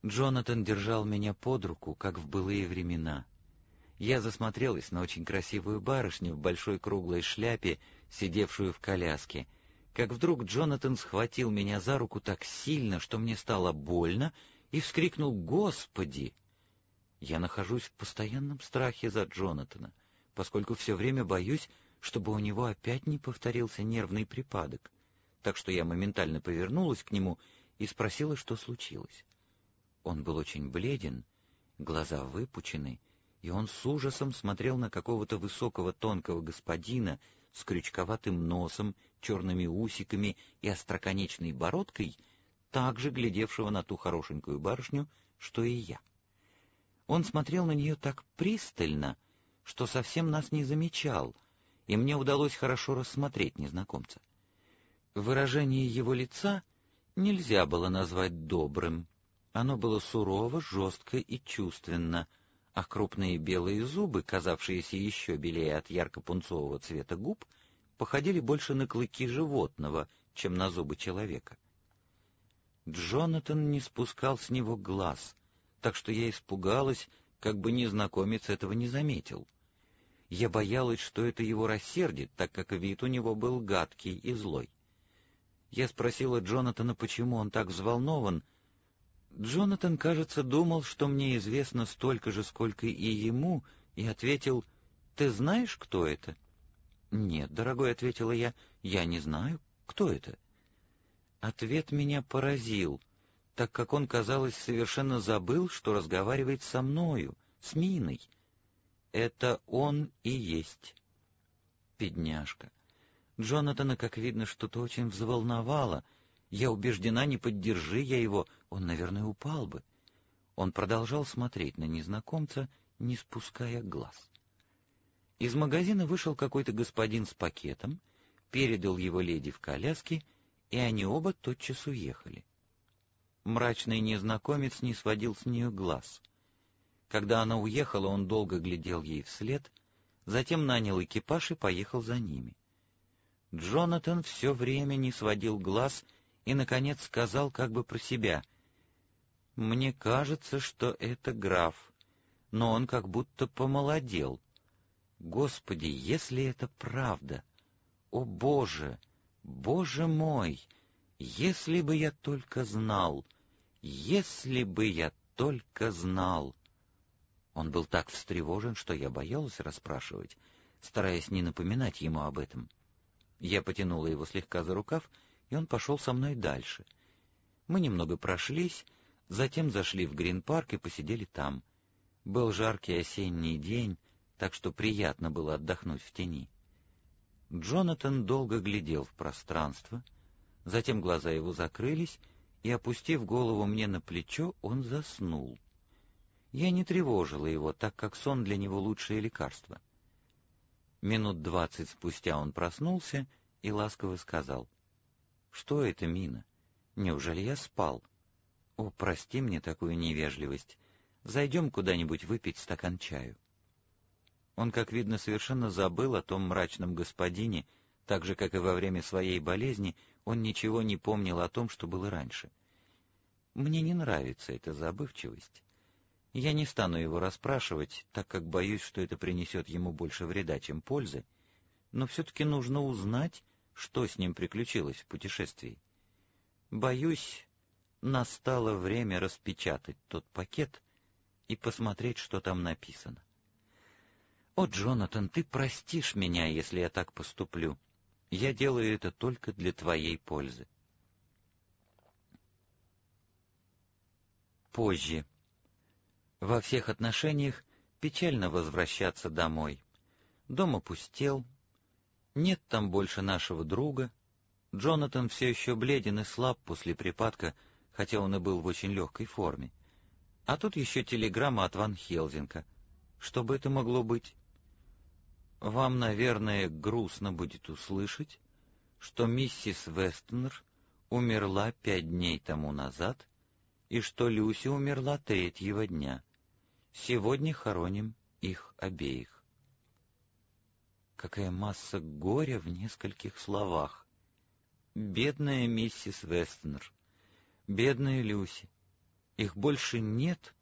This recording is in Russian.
Джонатан держал меня под руку, как в былые времена. Я засмотрелась на очень красивую барышню в большой круглой шляпе, сидевшую в коляске, как вдруг Джонатан схватил меня за руку так сильно, что мне стало больно, и вскрикнул «Господи!». Я нахожусь в постоянном страхе за Джонатана, поскольку все время боюсь, чтобы у него опять не повторился нервный припадок, так что я моментально повернулась к нему и спросила, что случилось. Он был очень бледен, глаза выпучены, и он с ужасом смотрел на какого-то высокого тонкого господина с крючковатым носом, черными усиками и остроконечной бородкой, также глядевшего на ту хорошенькую барышню, что и я. Он смотрел на нее так пристально, что совсем нас не замечал, и мне удалось хорошо рассмотреть незнакомца. Выражение его лица нельзя было назвать добрым. Оно было сурово, жестко и чувственно, а крупные белые зубы, казавшиеся еще белее от ярко-пунцового цвета губ, походили больше на клыки животного, чем на зубы человека. Джонатан не спускал с него глаз, так что я испугалась, как бы незнакомец этого не заметил. Я боялась, что это его рассердит, так как вид у него был гадкий и злой. Я спросила Джонатана, почему он так взволнован. Джонатан, кажется, думал, что мне известно столько же, сколько и ему, и ответил: «Ты знаешь, кто это?» «Нет, дорогой», — ответила я, — «я не знаю, кто это». Ответ меня поразил, так как он, казалось, совершенно забыл, что разговаривает со мною, с Миной. «Это он и есть». Бедняжка. Джонатана, как видно, что-то очень взволновало. Я убеждена, не поддержи я его, он, наверное, упал бы. Он продолжал смотреть на незнакомца, не спуская глаз. Из магазина вышел какой-то господин с пакетом, передал его леди в коляске, и они оба тотчас уехали. Мрачный незнакомец не сводил с нее глаз. Когда она уехала, он долго глядел ей вслед, затем нанял экипаж и поехал за ними. Джонатан все время не сводил глаз и, наконец, сказал как бы про себя: «Мне кажется, что это граф, но он как будто помолодел. Господи, если это правда! О, Боже! Боже мой! Если бы я только знал! Если бы я только знал!» Он был так встревожен, что я боялась расспрашивать, стараясь не напоминать ему об этом. Я потянула его слегка за рукав, и он пошел со мной дальше. Мы немного прошлись, затем зашли в Грин-парк и посидели там. Был жаркий осенний день, так что приятно было отдохнуть в тени. Джонатан долго глядел в пространство, затем глаза его закрылись, и, опустив голову мне на плечо, он заснул. Я не тревожила его, так как сон для него лучшее лекарство. Минут 20 спустя он проснулся и ласково сказал: «Что это, Мина? Неужели я спал? О, прости мне такую невежливость. Зайдем куда-нибудь выпить стакан чаю». Он, как видно, совершенно забыл о том мрачном господине, так же, как и во время своей болезни, он ничего не помнил о том, что было раньше. Мне не нравится эта забывчивость. Я не стану его расспрашивать, так как боюсь, что это принесет ему больше вреда, чем пользы, но все-таки нужно узнать, что с ним приключилось в путешествии. Боюсь, настало время распечатать тот пакет и посмотреть, что там написано. О, Джонатан, ты простишь меня, если я так поступлю. Я делаю это только для твоей пользы. Позже. Во всех отношениях печально возвращаться домой. Дом опустел, нет там больше нашего друга. Джонатан все еще бледен и слаб после припадка, хотя он и был в очень легкой форме. А тут еще телеграмма от Ван Хелзинка. Что бы это могло быть? Вам, наверное, грустно будет услышать, что миссис Вестнер умерла 5 дней тому назад, и что Люси умерла 3-го дня. Сегодня хороним их обеих. Какая масса горя в нескольких словах. Бедная миссис Вестнер, бедная Люси. Их больше нет,